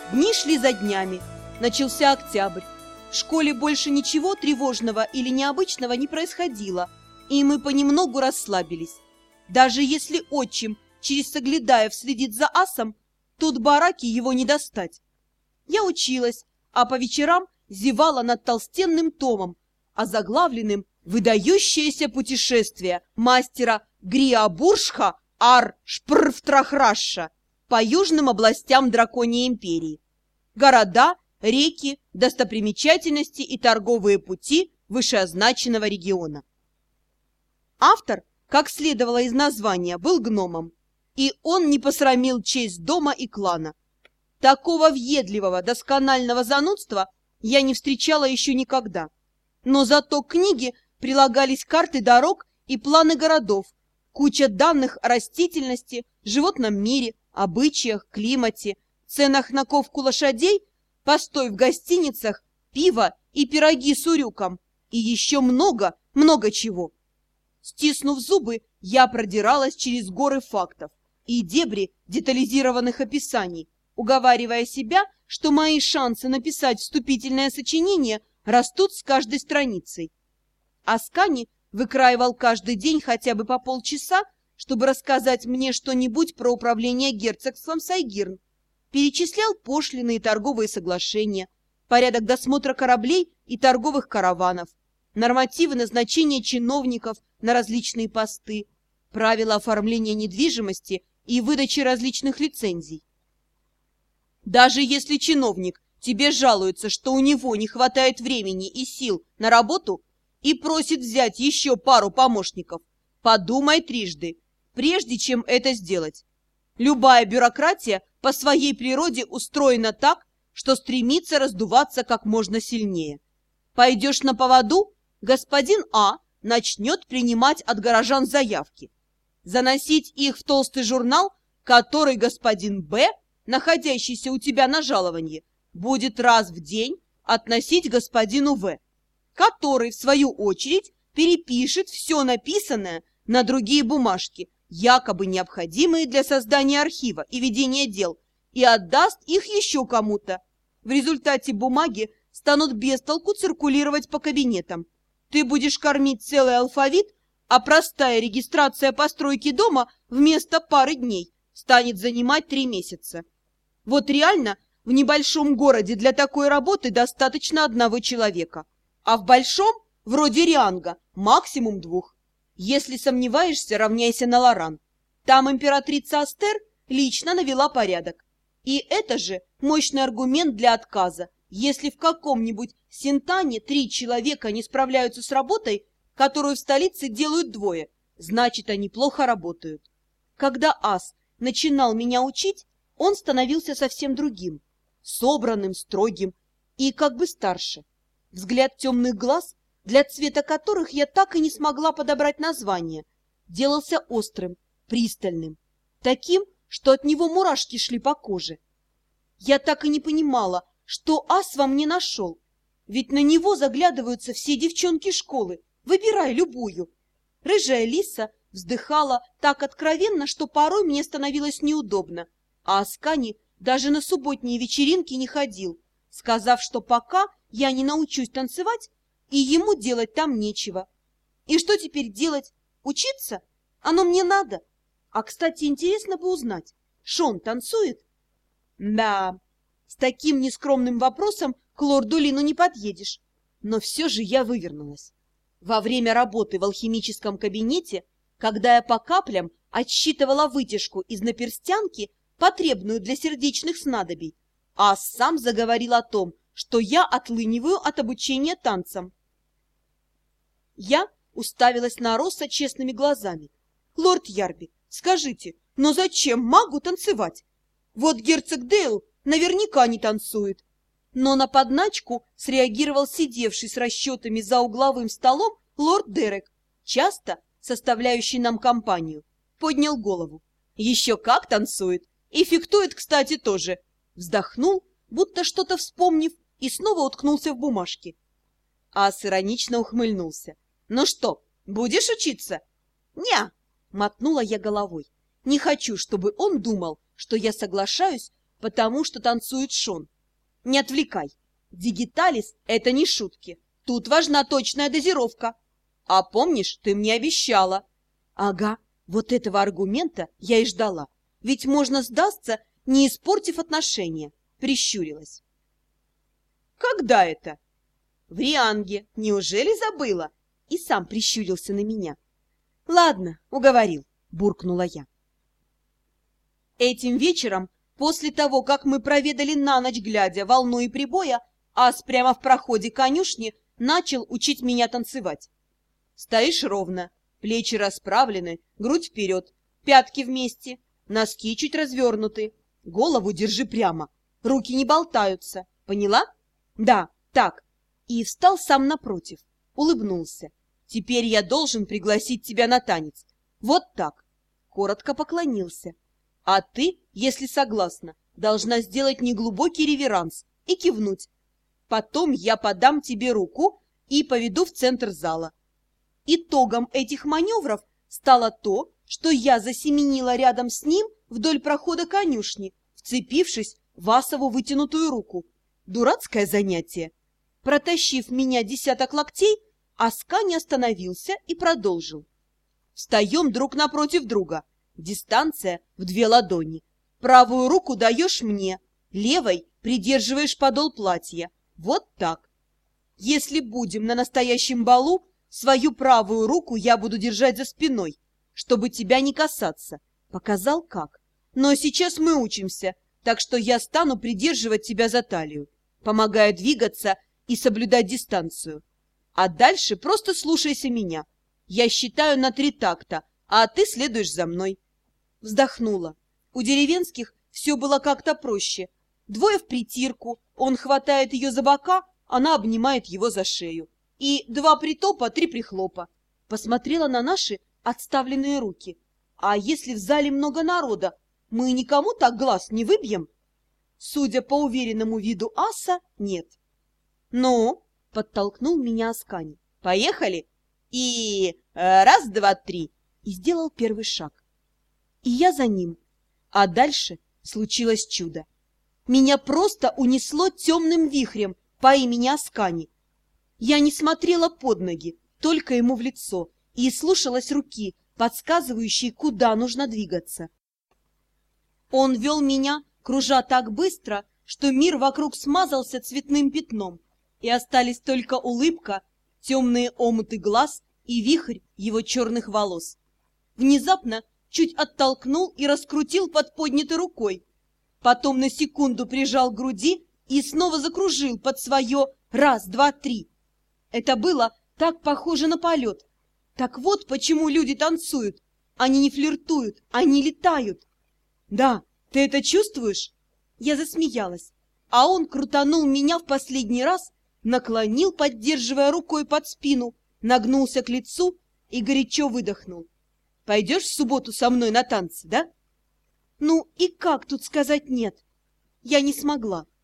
Дни шли за днями. Начался октябрь. В школе больше ничего тревожного или необычного не происходило, и мы понемногу расслабились. Даже если отчим через Соглядаев следит за асом, тут бараки его не достать. Я училась, а по вечерам зевала над толстенным томом, озаглавленным «Выдающееся путешествие мастера Гриабуршха ар Шпрфтрахраша по южным областям Драконьей империи. Города, реки, достопримечательности и торговые пути вышеозначенного региона». Автор, как следовало из названия, был гномом, и он не посрамил честь дома и клана. Такого въедливого, досконального занудства я не встречала еще никогда. Но зато к книге прилагались карты дорог и планы городов, куча данных о растительности, животном мире, обычаях, климате, ценах на ковку лошадей, постой в гостиницах, пиво и пироги с урюком, и еще много чего. Стиснув зубы, я продиралась через горы фактов и дебри детализированных описаний, уговаривая себя, что мои шансы написать вступительное сочинение растут с каждой страницей. Аскани выкраивал каждый день хотя бы по полчаса, чтобы рассказать мне что-нибудь про управление герцогством Сайгирн, перечислял пошлины и торговые соглашения, порядок досмотра кораблей и торговых караванов, нормативы назначения чиновников на различные посты, правила оформления недвижимости и выдачи различных лицензий. Даже если чиновник тебе жалуется, что у него не хватает времени и сил на работу и просит взять еще пару помощников, подумай трижды, прежде чем это сделать. Любая бюрократия по своей природе устроена так, что стремится раздуваться как можно сильнее. Пойдешь на поводу, господин А начнет принимать от горожан заявки, заносить их в толстый журнал, который господин Б, находящийся у тебя на жалованье, будет раз в день относить господину В, который, в свою очередь, перепишет все написанное на другие бумажки, якобы необходимые для создания архива и ведения дел, и отдаст их еще кому-то. В результате бумаги станут без толку циркулировать по кабинетам. Ты будешь кормить целый алфавит, а простая регистрация постройки дома вместо пары дней станет занимать 3 месяца. Вот реально в небольшом городе для такой работы достаточно 1 человека, а в большом, вроде Рианга, максимум 2. Если сомневаешься, равняйся на Лоран. Там императрица Астер лично навела порядок. И это же мощный аргумент для отказа. Если в каком-нибудь Синтане 3 человека не справляются с работой, которую в столице делают 2, значит, они плохо работают. Когда Ас начинал меня учить, он становился совсем другим, собранным, строгим и как бы старше. Взгляд темных глаз, для цвета которых я так и не смогла подобрать название, делался острым, пристальным, таким, что от него мурашки шли по коже. Я так и не понимала, что Ас во мне нашел, ведь на него заглядываются все девчонки школы, выбирай любую. Рыжая лиса вздыхала так откровенно, что порой мне становилось неудобно, а Аскани даже на субботние вечеринки не ходил, сказав, что пока я не научусь танцевать, и ему делать там нечего. И что теперь делать? Учиться? Оно мне надо. А, кстати, интересно бы узнать, Шон танцует? Да, с таким нескромным вопросом к лорду Лину не подъедешь. Но все же я вывернулась. Во время работы в алхимическом кабинете, когда я по каплям отсчитывала вытяжку из наперстянки, потребную для сердечных снадобий, а сам заговорил о том, что я отлыниваю от обучения танцам. Я уставилась на Росса честными глазами. «Лорд Ярби, скажите, но зачем магу танцевать? Вот герцог Дейл наверняка не танцует». Но на подначку среагировал сидевший с расчетами за угловым столом лорд Дерек, часто составляющий нам компанию. Поднял голову. «Еще как танцует! И фехтует, кстати, тоже!» Вздохнул, будто что-то вспомнив, и снова уткнулся в бумажки. Ас иронично ухмыльнулся. «Ну что, будешь учиться?» «Не!» — мотнула я головой. «Не хочу, чтобы он думал, что я соглашаюсь потому что танцует Шон. Не отвлекай. Дигиталис — это не шутки. Тут важна точная дозировка. А помнишь, ты мне обещала? Ага, вот этого аргумента я и ждала. Ведь можно сдастся, не испортив отношения. Прищурилась. Когда это? В Рианге. Неужели забыла? И сам прищурился на меня. Ладно, уговорил, буркнула я. Этим вечером, после того, как мы проведали на ночь глядя волну и прибоя, ас прямо в проходе конюшни начал учить меня танцевать. Стоишь ровно, плечи расправлены, грудь вперед, пятки вместе, носки чуть развернуты, голову держи прямо, руки не болтаются. Поняла? Да, так. И встал сам напротив, улыбнулся. Теперь я должен пригласить тебя на танец. Вот так. Коротко поклонился. А ты, если согласна, должна сделать неглубокий реверанс и кивнуть. Потом я подам тебе руку и поведу в центр зала. Итогом этих маневров стало то, что я засеменила рядом с ним вдоль прохода конюшни, вцепившись в асову вытянутую руку. Дурацкое занятие. Протащив меня 10 локтей, Аска не остановился и продолжил. Встаем друг напротив друга. Дистанция в 2 ладони. Правую руку даешь мне, левой придерживаешь подол платья. Вот так. Если будем на настоящем балу, свою правую руку я буду держать за спиной, чтобы тебя не касаться. Показал как. Но сейчас мы учимся, так что я стану придерживать тебя за талию, помогая двигаться и соблюдать дистанцию. А дальше просто слушайся меня. Я считаю на 3 такта, а ты следуешь за мной. Вздохнула. У деревенских все было как-то проще. 2 в притирку, он хватает ее за бока, она обнимает его за шею. И 2 притопа, 3 прихлопа. Посмотрела на наши отставленные руки. А если в зале много народа, мы никому так глаз не выбьем? Судя по уверенному виду аса, нет. Ну, подтолкнул меня Аскани. Поехали? И 1, 2, 3. И сделал первый шаг. И я за ним. А дальше случилось чудо. Меня просто унесло темным вихрем по имени Аскани. Я не смотрела под ноги, только ему в лицо, и слушалась руки, подсказывающей, куда нужно двигаться. Он вел меня, кружа так быстро, что мир вокруг смазался цветным пятном, и остались только улыбка, темные омуты глаз и вихрь его черных волос. Внезапно чуть оттолкнул и раскрутил под поднятой рукой. Потом на секунду прижал к груди и снова закружил под свое 1, 2, 3. Это было так похоже на полет. Так вот почему люди танцуют. Они не флиртуют, они летают. Да, ты это чувствуешь? Я засмеялась, а он крутанул меня в последний раз, наклонил, поддерживая рукой под спину, нагнулся к лицу и горячо выдохнул. Пойдешь в субботу со мной на танцы, да? Ну и как тут сказать нет? Я не смогла.